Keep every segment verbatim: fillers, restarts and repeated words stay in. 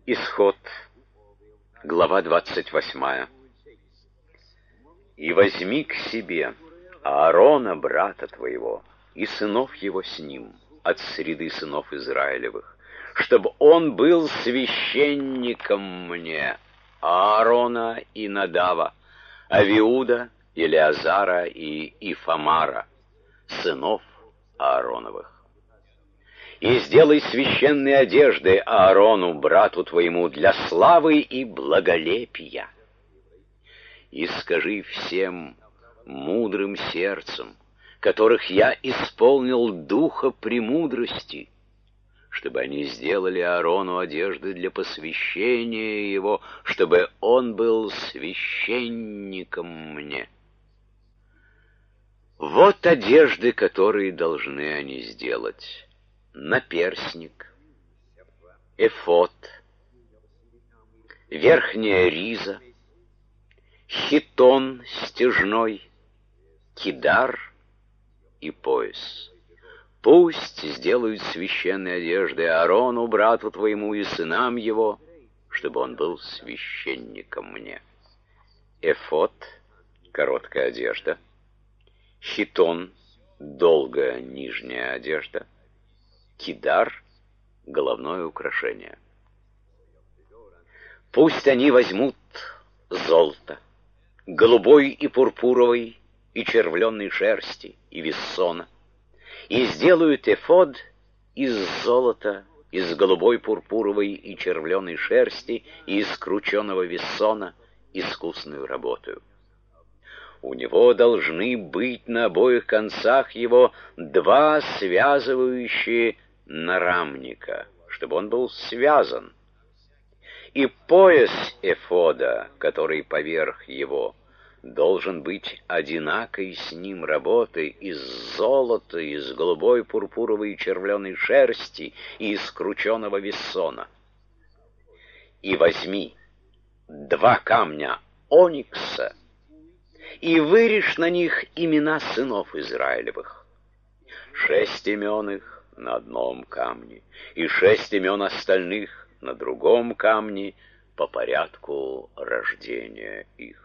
Исход, глава двадцать восьмая. «И возьми к себе Аарона, брата твоего, и сынов его с ним, от среды сынов Израилевых, чтобы он был священником мне, Аарона и Надава, Авиуда, Илиазара и Ифамара, сынов Аароновых. И сделай священные одежды Аарону, брату твоему, для славы и благолепия. И скажи всем мудрым сердцем, которых я исполнил духа премудрости, чтобы они сделали Аарону одежды для посвящения его, чтобы он был священником мне. Вот одежды, которые должны они сделать: наперстник, эфод, верхняя риза, хитон стяжной, кидар и пояс. Пусть сделают священные одежды Аарону, брату твоему, и сынам его, чтобы он был священником мне. Эфод — короткая одежда, хитон — долгая нижняя одежда, кидар — головное украшение. Пусть они возьмут золото, голубой и пурпуровой, и червленной шерсти, и виссона, и сделают эфод из золота, из голубой, пурпуровой и червленой шерсти, и из крученого виссона, искусную работою. У него должны быть на обоих концах его два связывающие нарамника, чтобы он был связан. И пояс эфода, который поверх его, должен быть одинакой с ним работы из золота, из голубой, пурпуровой и червленой шерсти и из крученого виссона. И возьми два камня оникса и вырежь на них имена сынов Израилевых. Шесть имен их на одном камне, и шесть имен остальных на другом камне по порядку рождения их.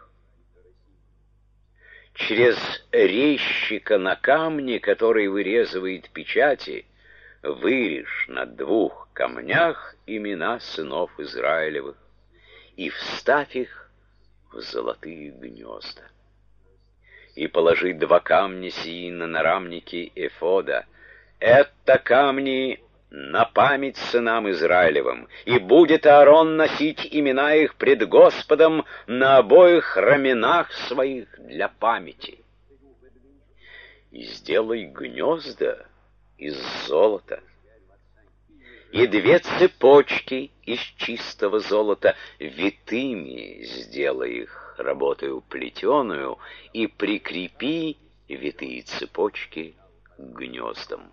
Через резчика на камне, который вырезывает печати, вырежь на двух камнях имена сынов Израилевых и вставь их в золотые гнезда. И положи два камня сии на нарамники эфода. Это камни на память сынам Израилевым, и будет Аарон носить имена их пред Господом на обоих раменах своих для памяти. И сделай гнезда из золота, и две цепочки из чистого золота, витыми сделай их работою плетеную, и прикрепи витые цепочки к гнездам.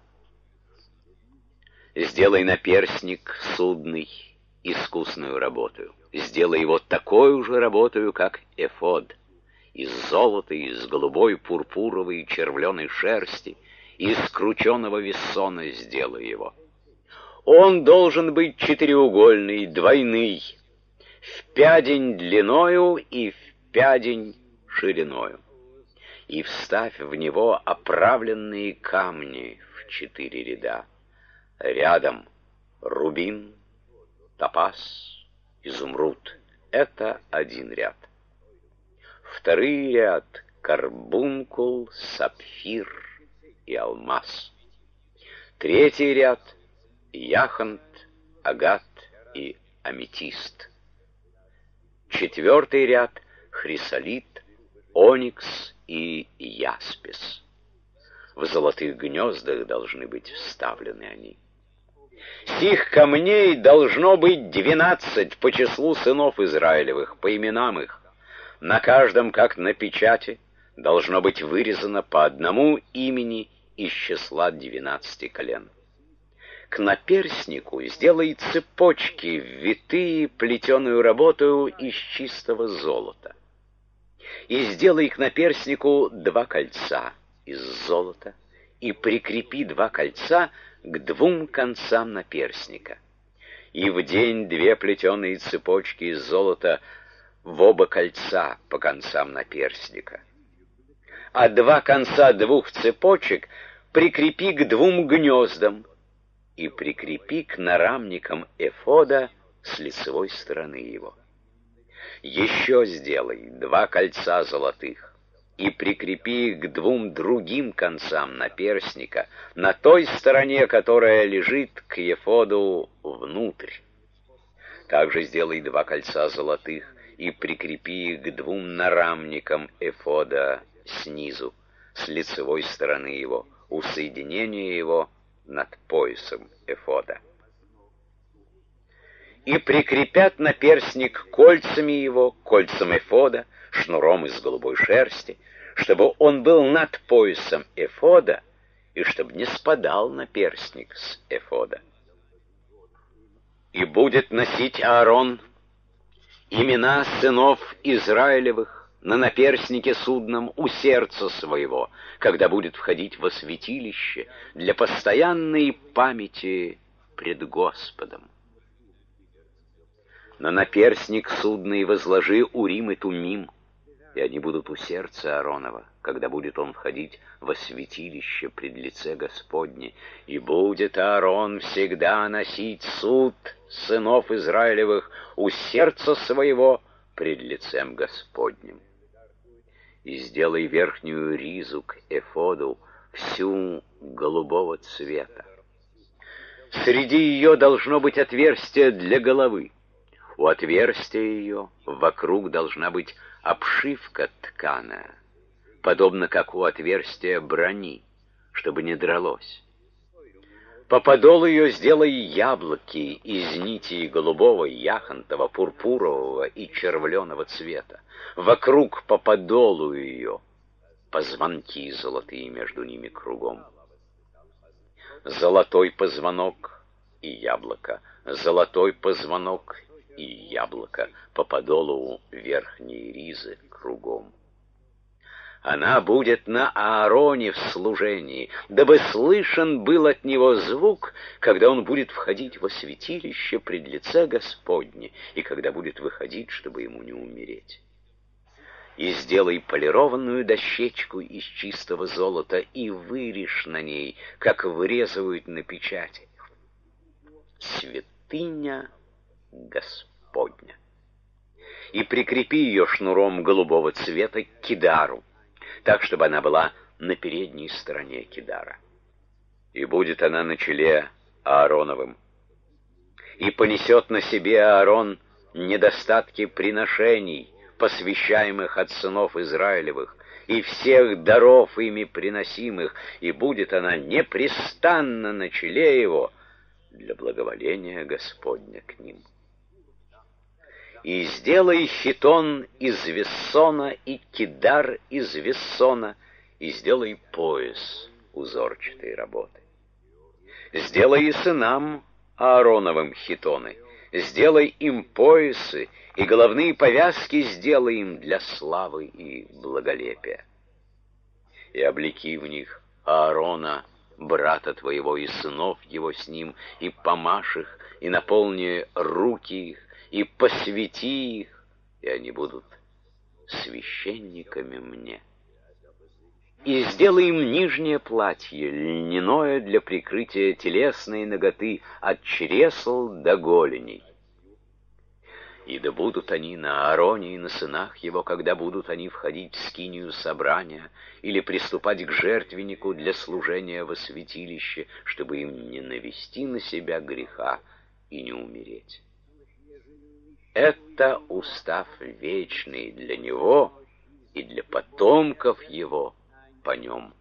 Сделай наперстник судный искусную работою. Сделай его такой же работою, как эфод, из золота, из голубой, пурпуровой и червленой шерсти, из крученого виссона сделай его. Он должен быть четыреугольный, двойный, в пядень длиною и в пядень шириною. И вставь в него оправленные камни в четыре ряда. Рядом рубин, топаз, изумруд. Это один ряд. Второй ряд — карбункул, сапфир и алмаз. Третий ряд — яхонт, агат и аметист. Четвертый ряд — хрисолит, оникс и яспис. В золотых гнездах должны быть вставлены они. Сих камней должно быть двенадцать по числу сынов Израилевых, по именам их. На каждом, как на печати, должно быть вырезано по одному имени из числа двенадцати колен. К наперстнику сделай цепочки, витые плетеную работою из чистого золота. И сделай к наперстнику два кольца из золота, и прикрепи два кольца к двум концам наперстника. и в день две плетеные цепочки из золота в оба кольца по концам наперстника. А два конца двух цепочек прикрепи к двум гнездам и прикрепи к нарамникам эфода с лицевой стороны его. Еще сделай два кольца золотых и прикрепи их к двум другим концам наперстника на той стороне, которая лежит к эфоду внутрь. Также сделай два кольца золотых и прикрепи их к двум нарамникам эфода снизу, с лицевой стороны его, у соединения его над поясом эфода. И прикрепят наперстник кольцами его, кольцам эфода, шнуром из голубой шерсти, чтобы он был над поясом эфода, и чтобы не спадал наперстник с эфода. И будет носить Аарон имена сынов Израилевых на наперстнике судном у сердца своего, когда будет входить во святилище для постоянной памяти пред Господом. На наперстник судный возложи Урим и Тумим, и они будут у сердца Ааронова, когда будет он входить во святилище пред лице Господне, и будет Аарон всегда носить суд сынов Израилевых у сердца своего пред лицем Господним. И сделай верхнюю ризу к эфоду всю голубого цвета. Среди ее должно быть отверстие для головы. У отверстия ее вокруг должна быть обшивка тканая, подобно как у отверстия брони, чтобы не дралось. По подолу ее сделай яблоки из нитей голубого, яхонтового, пурпурового и червленого цвета. Вокруг по подолу ее позвонки золотые между ними кругом. Золотой позвонок и яблоко, золотой позвонок и яблоко по подолу верхней ризы кругом. Она будет на Аароне в служении, дабы слышен был от него звук, когда он будет входить во святилище пред лице Господне, и когда будет выходить, чтобы ему не умереть. И сделай полированную дощечку из чистого золота, и вырежь на ней, как вырезывают на печати: «Святыня Господня». И прикрепи ее шнуром голубого цвета к кидару, так, чтобы она была на передней стороне кидара. И будет она на челе Аароновым. И понесет на себе Аарон недостатки приношений, посвящаемых от сынов Израилевых, и всех даров ими приносимых, и будет она непрестанно на челе его для благоволения Господня к ним. И сделай хитон из вессона и кидар из вессона, и сделай пояс узорчатой работы. Сделай и сынам Аароновым хитоны, сделай им поясы, и головные повязки сделай им для славы и благолепия. И облеки в них Аарона, брата твоего, и сынов его с ним, и помажь их, и наполни руки их, и посвяти их, и они будут священниками мне. И сделай им нижнее платье, льняное для прикрытия телесной наготы от чресл до голеней. И да будут они на Аароне и на сынах его, когда будут они входить в скинию собрания или приступать к жертвеннику для служения во святилище, чтобы им не навести на себя греха и не умереть. Это устав вечный для него и для потомков его по нем